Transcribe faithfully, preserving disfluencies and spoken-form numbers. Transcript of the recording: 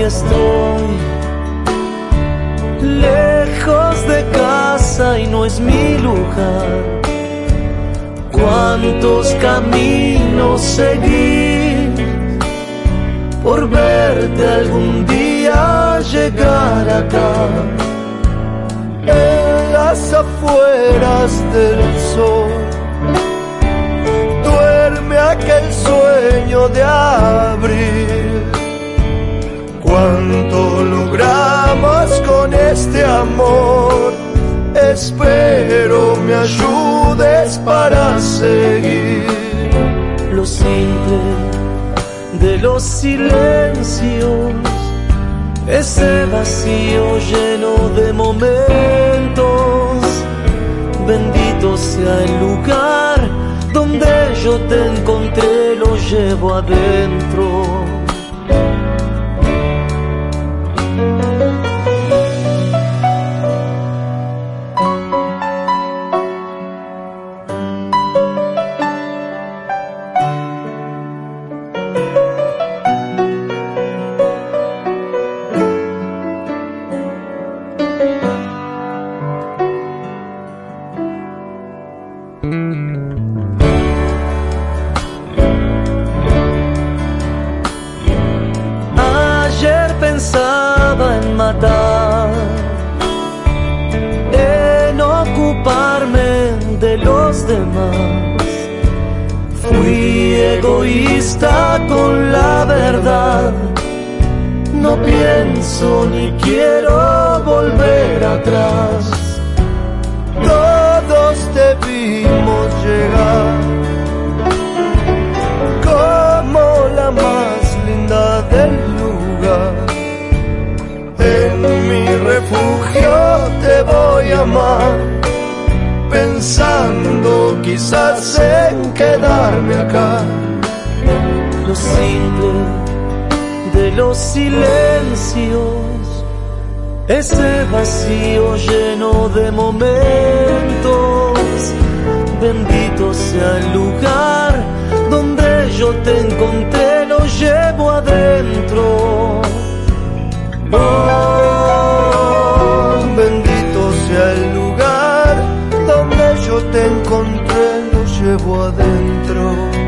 estoy lejos de casa y no es mi lugar. Cuántos caminos seguí por verte algún día llegar acá. En las afueras del sol duerme aquel sueño de abril. Cuánto logramos con este amor, espero me ayudes para seguir. Lo simple de los silencios, ese vacío lleno de momentos. Bendito sea el lugar donde yo te encontré, lo llevo adentro. Ayer pensaba en matar, en ocuparme de los demás. Fui egoísta con la verdad, no pienso ni quiero volver atrás. Todos te vimos llegar como la más linda del lugar. En mi refugio te voy a amar, pensando quizás en quedarme acá. Lo simple de los silencios, ese vacío lleno de momentos. Bendito sea el lugar donde yo te encontré, lo llevo adentro. Oh, bendito sea el lugar donde yo te encontré, lo llevo adentro.